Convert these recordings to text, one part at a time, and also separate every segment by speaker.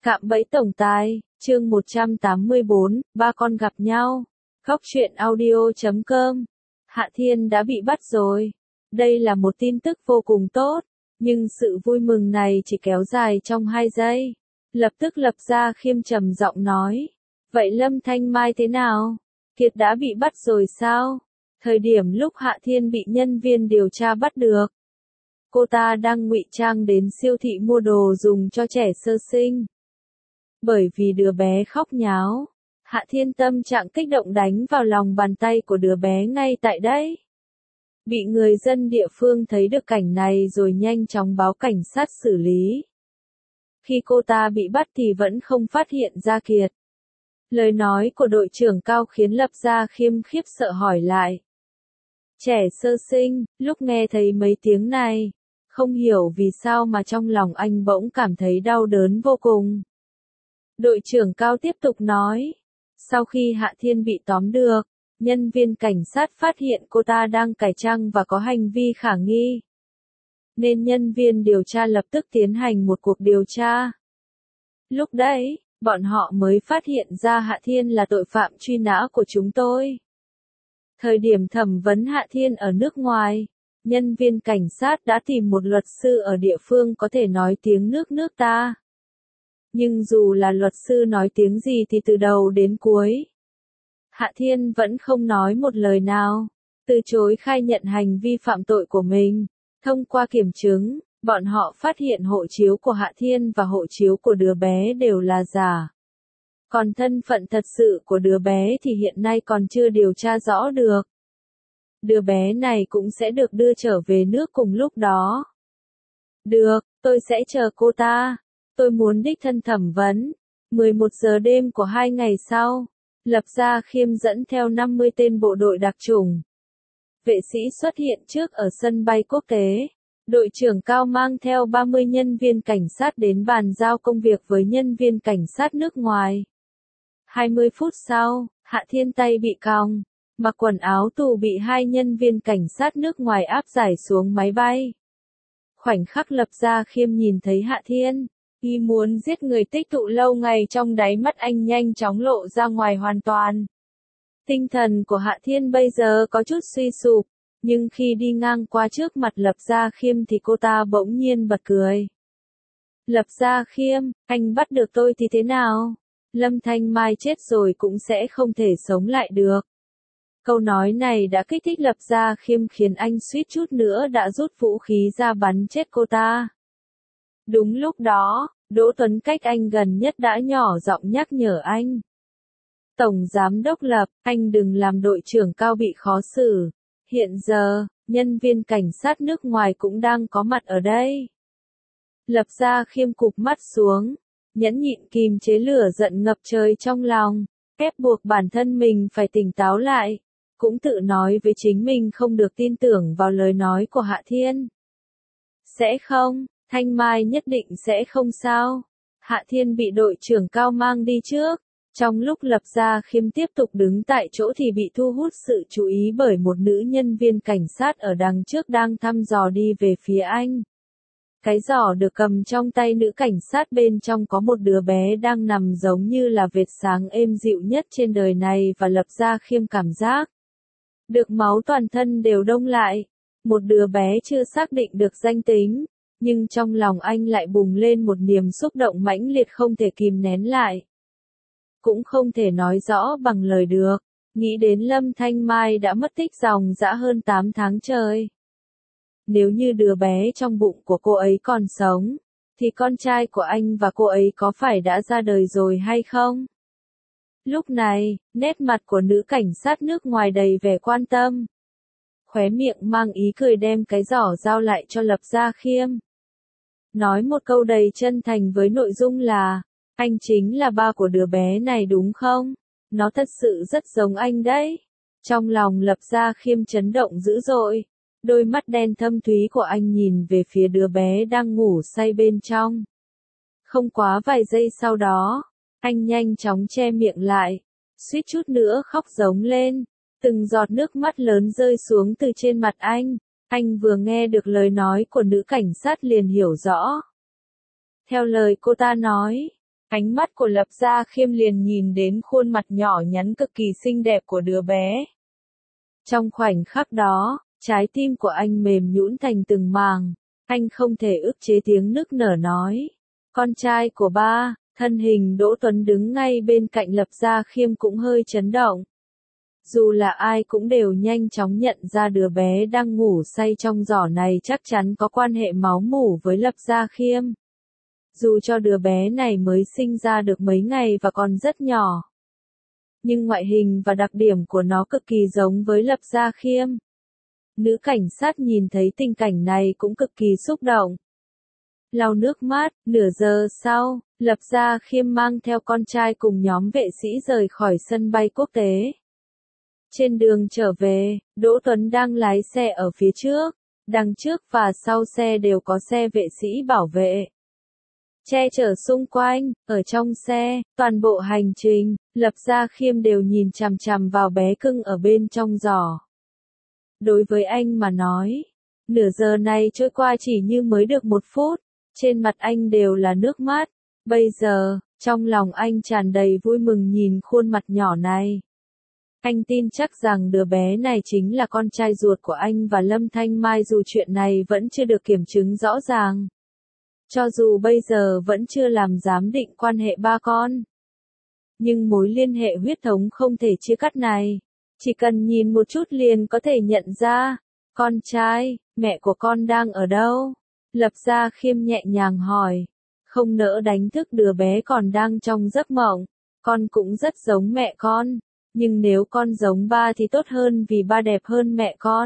Speaker 1: Cạm bẫy tổng tài, chương 184, ba con gặp nhau. Góc truyện audio.com. Hạ Thiên đã bị bắt rồi. Đây là một tin tức vô cùng tốt, nhưng sự vui mừng này chỉ kéo dài trong 2 giây. Lập tức Lập Gia Khiêm trầm giọng nói. Vậy Lâm Thanh Mai thế nào? Kiệt đã bị bắt rồi sao? Thời điểm lúc Hạ Thiên bị nhân viên điều tra bắt được, cô ta đang ngụy trang đến siêu thị mua đồ dùng cho trẻ sơ sinh. Bởi vì đứa bé khóc nháo, Hạ Thiên tâm trạng kích động đánh vào lòng bàn tay của đứa bé ngay tại đấy. Bị người dân địa phương thấy được cảnh này rồi nhanh chóng báo cảnh sát xử lý. Khi cô ta bị bắt thì vẫn không phát hiện ra Kiệt. Lời nói của đội trưởng Cao khiến Lập Gia Khiêm khiếp sợ hỏi lại. Trẻ sơ sinh, lúc nghe thấy mấy tiếng này, không hiểu vì sao mà trong lòng anh bỗng cảm thấy đau đớn vô cùng. Đội trưởng Cao tiếp tục nói, sau khi Hạ Thiên bị tóm được, nhân viên cảnh sát phát hiện cô ta đang cải trang và có hành vi khả nghi. Nên nhân viên điều tra lập tức tiến hành một cuộc điều tra. Lúc đấy, bọn họ mới phát hiện ra Hạ Thiên là tội phạm truy nã của chúng tôi. Thời điểm thẩm vấn Hạ Thiên ở nước ngoài, nhân viên cảnh sát đã tìm một luật sư ở địa phương có thể nói tiếng nước ta. Nhưng dù là luật sư nói tiếng gì thì từ đầu đến cuối, Hạ Thiên vẫn không nói một lời nào, từ chối khai nhận hành vi phạm tội của mình. Thông qua kiểm chứng, bọn họ phát hiện hộ chiếu của Hạ Thiên và hộ chiếu của đứa bé đều là giả. Còn thân phận thật sự của đứa bé thì hiện nay còn chưa điều tra rõ được. Đứa bé này cũng sẽ được đưa trở về nước cùng lúc đó. Được, tôi sẽ chờ cô ta. Tôi muốn đích thân thẩm vấn. 11 giờ đêm của 2 ngày sau, Lập Gia Khiêm dẫn theo 50 tên bộ đội đặc chủng. Vệ sĩ xuất hiện trước ở sân bay quốc tế. Đội trưởng Cao mang theo 30 nhân viên cảnh sát đến bàn giao công việc với nhân viên cảnh sát nước ngoài. 20 phút sau, Hạ Thiên tay bị còng, mặc quần áo tù bị 2 nhân viên cảnh sát nước ngoài áp giải xuống máy bay. Khoảnh khắc Lập Gia Khiêm nhìn thấy Hạ Thiên, ý muốn giết người tích tụ lâu ngày trong đáy mắt anh nhanh chóng lộ ra ngoài hoàn toàn. Tinh thần của Hạ Thiên bây giờ có chút suy sụp, nhưng khi đi ngang qua trước mặt Lập Gia Khiêm thì cô ta bỗng nhiên bật cười. Lập Gia Khiêm, anh bắt được tôi thì thế nào? Lâm Thanh Mai chết rồi cũng sẽ không thể sống lại được. Câu nói này đã kích thích Lập Gia Khiêm khiến anh suýt chút nữa đã rút vũ khí ra bắn chết cô ta. Đúng lúc đó, Đỗ Tuấn cách anh gần nhất đã nhỏ giọng nhắc nhở anh. Tổng Giám đốc Lập, anh đừng làm đội trưởng Cao bị khó xử. Hiện giờ, nhân viên cảnh sát nước ngoài cũng đang có mặt ở đây. Lập Gia Khiêm cụp mắt xuống, nhẫn nhịn kìm chế lửa giận ngập trời trong lòng, ép buộc bản thân mình phải tỉnh táo lại, cũng tự nói với chính mình không được tin tưởng vào lời nói của Hạ Thiên. Sẽ không, Thanh Mai nhất định sẽ không sao. Hạ Thiên bị đội trưởng Cao mang đi trước. Trong lúc Lập Gia Khiêm tiếp tục đứng tại chỗ thì bị thu hút sự chú ý bởi một nữ nhân viên cảnh sát ở đằng trước đang thăm dò đi về phía anh. Cái giỏ được cầm trong tay nữ cảnh sát, bên trong có một đứa bé đang nằm giống như là vệt sáng êm dịu nhất trên đời này, và Lập Gia Khiêm cảm giác được máu toàn thân đều đông lại. Một đứa bé chưa xác định được danh tính, nhưng trong lòng anh lại bùng lên một niềm xúc động mãnh liệt không thể kìm nén lại. Cũng không thể nói rõ bằng lời được, nghĩ đến Lâm Thanh Mai đã mất tích dòng dã hơn 8 tháng trời. Nếu như đứa bé trong bụng của cô ấy còn sống, thì con trai của anh và cô ấy có phải đã ra đời rồi hay không? Lúc này, nét mặt của nữ cảnh sát nước ngoài đầy vẻ quan tâm. Khóe miệng mang ý cười đem cái giỏ giao lại cho Lập Gia Khiêm. Nói một câu đầy chân thành với nội dung là, anh chính là ba của đứa bé này đúng không? Nó thật sự rất giống anh đấy. Trong lòng Lập Gia Khiêm chấn động dữ dội. Đôi mắt đen thâm thúy của anh nhìn về phía đứa bé đang ngủ say bên trong. Không quá vài giây sau đó, anh nhanh chóng che miệng lại, suýt chút nữa khóc giống lên. Từng giọt nước mắt lớn rơi xuống từ trên mặt anh. Anh vừa nghe được lời nói của nữ cảnh sát liền hiểu rõ. Theo lời cô ta nói, Ánh mắt của Lập Gia Khiêm liền nhìn đến khuôn mặt nhỏ nhắn cực kỳ xinh đẹp của đứa bé. Trong khoảnh khắc đó, trái tim của anh mềm nhũn thành từng màng, anh không thể ức chế tiếng nức nở nói. Con trai của ba, thân hình Đỗ Tuấn đứng ngay bên cạnh Lập Gia Khiêm cũng hơi chấn động. Dù là ai cũng đều nhanh chóng nhận ra đứa bé đang ngủ say trong giỏ này chắc chắn có quan hệ máu mủ với Lập Gia Khiêm. Dù cho đứa bé này mới sinh ra được mấy ngày và còn rất nhỏ, nhưng ngoại hình và đặc điểm của nó cực kỳ giống với Lập Gia Khiêm. Nữ cảnh sát nhìn thấy tình cảnh này cũng cực kỳ xúc động. Lau nước mắt, nửa giờ sau, Lập Gia Khiêm mang theo con trai cùng nhóm vệ sĩ rời khỏi sân bay quốc tế. Trên đường trở về, Đỗ Tuấn đang lái xe ở phía trước, đằng trước và sau xe đều có xe vệ sĩ bảo vệ che chở xung quanh. Ở trong xe, toàn bộ hành trình, Lập Gia Khiêm đều nhìn chằm chằm vào bé cưng ở bên trong giỏ. Đối với anh mà nói, nửa giờ này trôi qua chỉ như mới được 1 phút, trên mặt anh đều là nước mắt. Bây giờ, trong lòng anh tràn đầy vui mừng nhìn khuôn mặt nhỏ này. Anh tin chắc rằng đứa bé này chính là con trai ruột của anh và Lâm Thanh Mai dù chuyện này vẫn chưa được kiểm chứng rõ ràng. Cho dù bây giờ vẫn chưa làm giám định quan hệ ba con, nhưng mối liên hệ huyết thống không thể chia cắt này, chỉ cần nhìn một chút liền có thể nhận ra. Con trai, mẹ của con đang ở đâu? Lập Gia Khiêm nhẹ nhàng hỏi, không nỡ đánh thức đứa bé còn đang trong giấc mộng. Con cũng rất giống mẹ con, nhưng nếu con giống ba thì tốt hơn vì ba đẹp hơn mẹ con.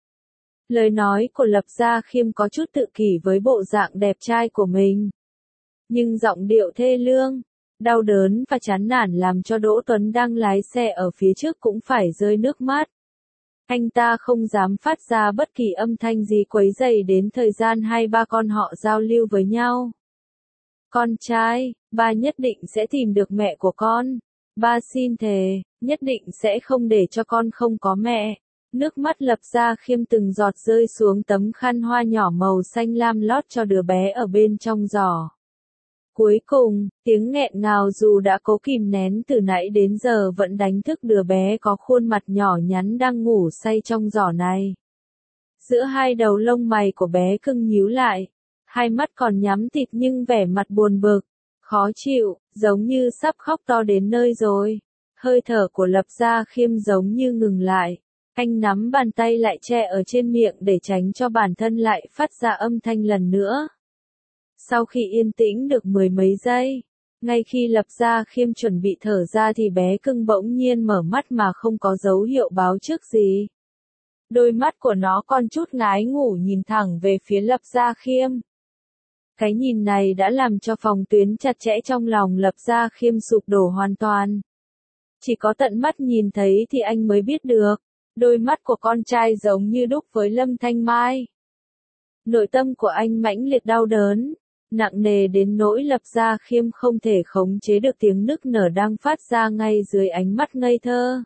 Speaker 1: Lời nói của Lập Gia Khiêm có chút tự kỷ với bộ dạng đẹp trai của mình, nhưng giọng điệu thê lương, đau đớn và chán nản làm cho Đỗ Tuấn đang lái xe ở phía trước cũng phải rơi nước mắt. Anh ta không dám phát ra bất kỳ âm thanh gì quấy rầy đến thời gian hai ba con họ giao lưu với nhau. Con trai, ba nhất định sẽ tìm được mẹ của con. Ba xin thề, nhất định sẽ không để cho con không có mẹ. Nước mắt Lập Gia Khiêm từng giọt rơi xuống tấm khăn hoa nhỏ màu xanh lam lót cho đứa bé ở bên trong giỏ. Cuối cùng, tiếng nghẹn ngào dù đã cố kìm nén từ nãy đến giờ vẫn đánh thức đứa bé có khuôn mặt nhỏ nhắn đang ngủ say trong giỏ này. Giữa hai đầu lông mày của bé cưng nhíu lại, hai mắt còn nhắm tịt nhưng vẻ mặt buồn bực, khó chịu, giống như sắp khóc to đến nơi rồi. Hơi thở của Lập Gia Khiêm giống như ngừng lại. Anh nắm bàn tay lại che ở trên miệng để tránh cho bản thân lại phát ra âm thanh lần nữa. Sau khi yên tĩnh được mười mấy giây, ngay khi Lập Gia Khiêm chuẩn bị thở ra thì bé cưng bỗng nhiên mở mắt mà không có dấu hiệu báo trước gì. Đôi mắt của nó còn chút ngái ngủ nhìn thẳng về phía Lập Gia Khiêm. Cái nhìn này đã làm cho phòng tuyến chặt chẽ trong lòng Lập Gia Khiêm sụp đổ hoàn toàn. Chỉ có tận mắt nhìn thấy thì anh mới biết được, đôi mắt của con trai giống như đúc với Lâm Thanh Mai. Nội tâm của anh mãnh liệt đau đớn, nặng nề đến nỗi Lập Gia Khiêm không thể khống chế được tiếng nức nở đang phát ra ngay dưới ánh mắt ngây thơ.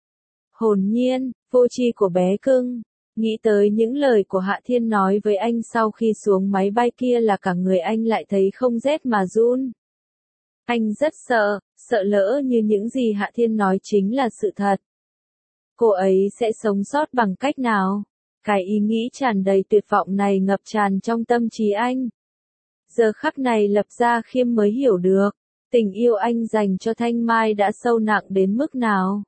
Speaker 1: Hồn nhiên, vô tri của bé cưng, nghĩ tới những lời của Hạ Thiên nói với anh sau khi xuống máy bay kia là cả người anh lại thấy không rét mà run. Anh rất sợ, sợ lỡ như những gì Hạ Thiên nói chính là sự thật. Cô ấy sẽ sống sót bằng cách nào? Cái ý nghĩ tràn đầy tuyệt vọng này ngập tràn trong tâm trí anh. Giờ khắc này Lập Gia Khiêm mới hiểu được, tình yêu anh dành cho Thanh Mai đã sâu nặng đến mức nào.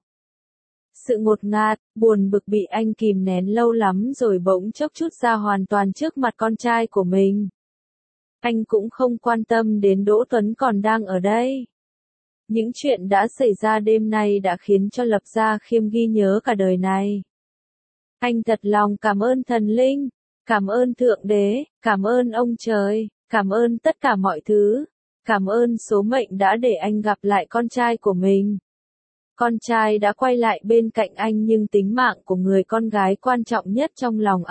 Speaker 1: Sự ngột ngạt, buồn bực bị anh kìm nén lâu lắm rồi bỗng chốc trút ra hoàn toàn trước mặt con trai của mình. Anh cũng không quan tâm đến Đỗ Tuấn còn đang ở đây. Những chuyện đã xảy ra đêm nay đã khiến cho Lập Gia Khiêm ghi nhớ cả đời này. Anh thật lòng cảm ơn thần linh, cảm ơn Thượng Đế, cảm ơn ông trời, cảm ơn tất cả mọi thứ, cảm ơn số mệnh đã để anh gặp lại con trai của mình. Con trai đã quay lại bên cạnh anh nhưng tính mạng của người con gái quan trọng nhất trong lòng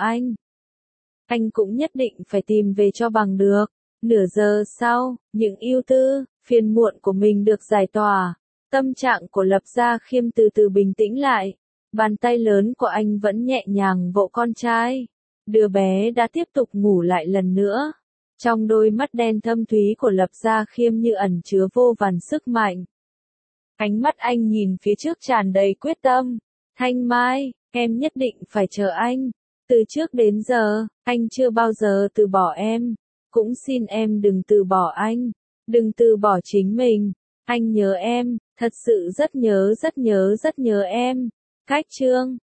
Speaker 1: anh cũng nhất định phải tìm về cho bằng được. Nửa giờ sau, những ưu tư, phiền muộn của mình được giải tỏa. Tâm trạng của Lập Gia Khiêm từ từ bình tĩnh lại. Bàn tay lớn của anh vẫn nhẹ nhàng vỗ con trai. Đứa bé đã tiếp tục ngủ lại lần nữa. Trong đôi mắt đen thâm thúy của Lập Gia Khiêm như ẩn chứa vô vàn sức mạnh. Ánh mắt anh nhìn phía trước tràn đầy quyết tâm. Thanh Mai, em nhất định phải chờ anh. Từ trước đến giờ, anh chưa bao giờ từ bỏ em. Cũng xin em đừng từ bỏ anh. Đừng từ bỏ chính mình. Anh nhớ em, thật sự rất nhớ em. Cách chương